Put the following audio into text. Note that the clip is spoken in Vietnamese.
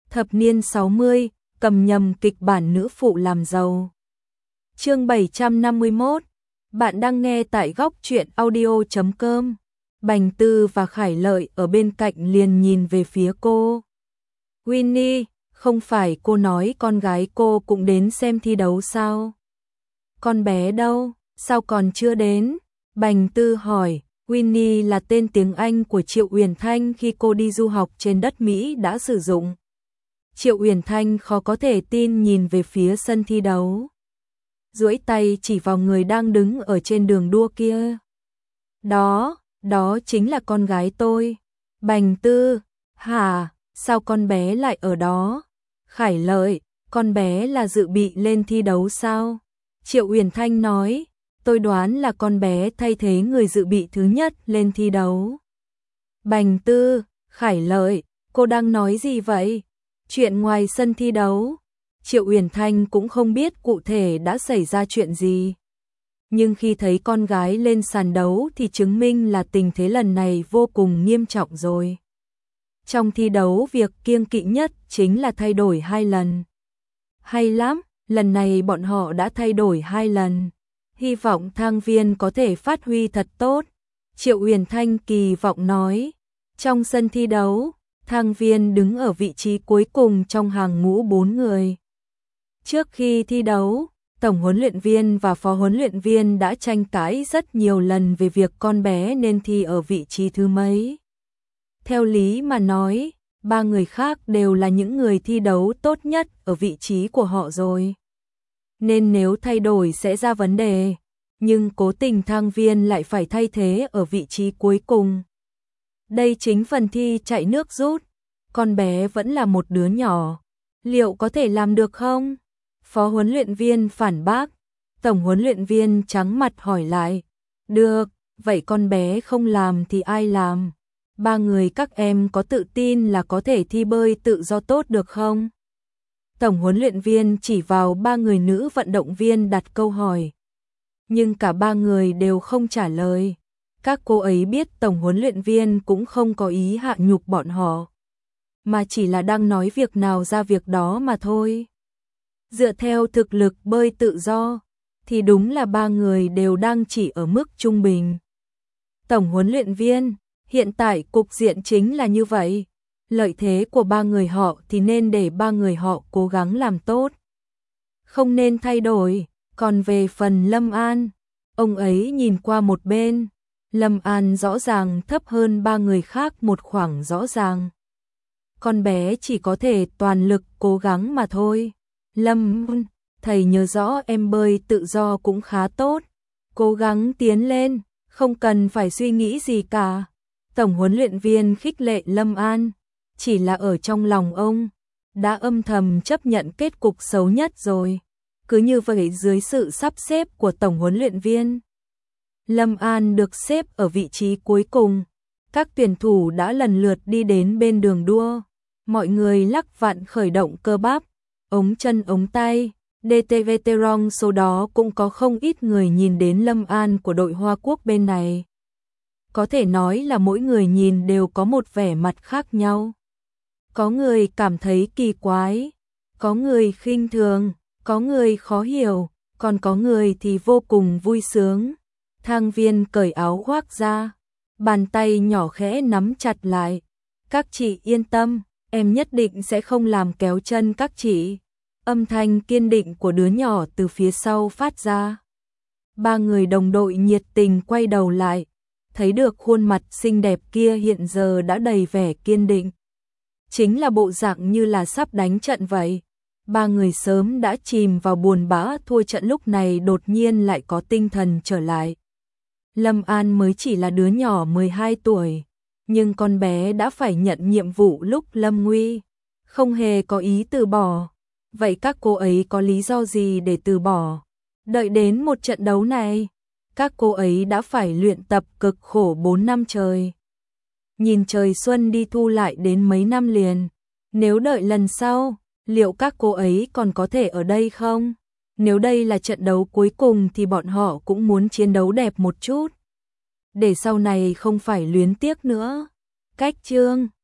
Thập niên 60, cầm nhầm kịch bản nữ phụ làm giàu. Chương 751. Bạn đang nghe tại góc truyện audio.com. Bành Tư và Khải Lợi ở bên cạnh liền nhìn về phía cô. Winnie, không phải cô nói con gái cô cũng đến xem thi đấu sao? Con bé đâu, sao còn chưa đến? Bành Tư hỏi. Winnie là tên tiếng Anh của Triệu Uyển Thanh khi cô đi du học trên đất Mỹ đã sử dụng. Triệu Uyển Thanh khó có thể tin nhìn về phía sân thi đấu, duỗi tay chỉ vào người đang đứng ở trên đường đua kia. Đó chính là con gái tôi. Bành Tư, hả, sao con bé lại ở đó? Khải Lợi, con bé là dự bị lên thi đấu sao? Triệu Uyển Thanh nói, tôi đoán là con bé thay thế người dự bị thứ nhất lên thi đấu. Bành Tư, Khải Lợi, cô đang nói gì vậy? Chuyện ngoài sân thi đấu. Triệu Uyển Thanh cũng không biết cụ thể đã xảy ra chuyện gì. Nhưng khi thấy con gái lên sàn đấu thì chứng minh là tình thế lần này vô cùng nghiêm trọng rồi. Trong thi đấu việc kiêng kỵ nhất chính là thay đổi 2 lần. Hay lắm, lần này bọn họ đã thay đổi 2 lần. Hy vọng Thang Viên có thể phát huy thật tốt. Triệu Uyển Thanh kỳ vọng nói. Trong sân thi đấu, Thang Viên đứng ở vị trí cuối cùng trong hàng ngũ 4 người. Trước khi thi đấu, tổng huấn luyện viên và phó huấn luyện viên đã tranh cãi rất nhiều lần về việc con bé nên thi ở vị trí thứ mấy. Theo lý mà nói, 3 người khác đều là những người thi đấu tốt nhất ở vị trí của họ rồi. Nên nếu thay đổi sẽ ra vấn đề, nhưng cố tình Thang Viên lại phải thay thế ở vị trí cuối cùng. Đây chính phần thi chạy nước rút, con bé vẫn là một đứa nhỏ, liệu có thể làm được không? Phó huấn luyện viên phản bác, tổng huấn luyện viên trắng mặt hỏi lại, được, vậy con bé không làm thì ai làm? 3 người các em có tự tin là có thể thi bơi tự do tốt được không? Tổng huấn luyện viên chỉ vào 3 người nữ vận động viên đặt câu hỏi. Nhưng cả 3 người đều không trả lời. Các cô ấy biết tổng huấn luyện viên cũng không có ý hạ nhục bọn họ, mà chỉ là đang nói việc nào ra việc đó mà thôi. Dựa theo thực lực bơi tự do, thì đúng là 3 người đều đang chỉ ở mức trung bình. Tổng huấn luyện viên, hiện tại cục diện chính là như vậy. Lợi thế của 3 người họ thì nên để 3 người họ cố gắng làm tốt, không nên thay đổi. Còn về phần Lâm An, ông ấy nhìn qua một bên. Lâm An rõ ràng thấp hơn 3 người khác một khoảng rõ ràng. Con bé chỉ có thể toàn lực cố gắng mà thôi. Lâm, thầy nhớ rõ em bơi tự do cũng khá tốt. Cố gắng tiến lên, không cần phải suy nghĩ gì cả. Tổng huấn luyện viên khích lệ Lâm An. Chỉ là ở trong lòng ông, đã âm thầm chấp nhận kết cục xấu nhất rồi. Cứ như vậy dưới sự sắp xếp của tổng huấn luyện viên, Lâm An được xếp ở vị trí cuối cùng. Các tuyển thủ đã lần lượt đi đến bên đường đua. Mọi người lắc vặn khởi động cơ bắp, ống chân ống tay. DTVT-rong số đó cũng có không ít người nhìn đến Lâm An của đội Hoa Quốc bên này. Có thể nói là mỗi người nhìn đều có một vẻ mặt khác nhau. Có người cảm thấy kỳ quái, có người khinh thường, có người khó hiểu, còn có người thì vô cùng vui sướng. Thang Viên cởi áo khoác ra, bàn tay nhỏ khẽ nắm chặt lại. Các chị yên tâm, em nhất định sẽ không làm kéo chân các chị. Âm thanh kiên định của đứa nhỏ từ phía sau phát ra. 3 người đồng đội nhiệt tình quay đầu lại, thấy được khuôn mặt xinh đẹp kia hiện giờ đã đầy vẻ kiên định. Chính là bộ dạng như là sắp đánh trận vậy. 3 người sớm đã chìm vào buồn bã thua trận lúc này đột nhiên lại có tinh thần trở lại. Lâm An mới chỉ là đứa nhỏ 12 tuổi, nhưng con bé đã phải nhận nhiệm vụ lúc lâm nguy, không hề có ý từ bỏ. Vậy các cô ấy có lý do gì để từ bỏ? Đợi đến một trận đấu này, các cô ấy đã phải luyện tập cực khổ 4 năm trời. Nhìn trời xuân đi thu lại đến mấy năm liền. Nếu đợi lần sau, liệu các cô ấy còn có thể ở đây không? Nếu đây là trận đấu cuối cùng thì bọn họ cũng muốn chiến đấu đẹp một chút, để sau này không phải luyến tiếc nữa. Cách chương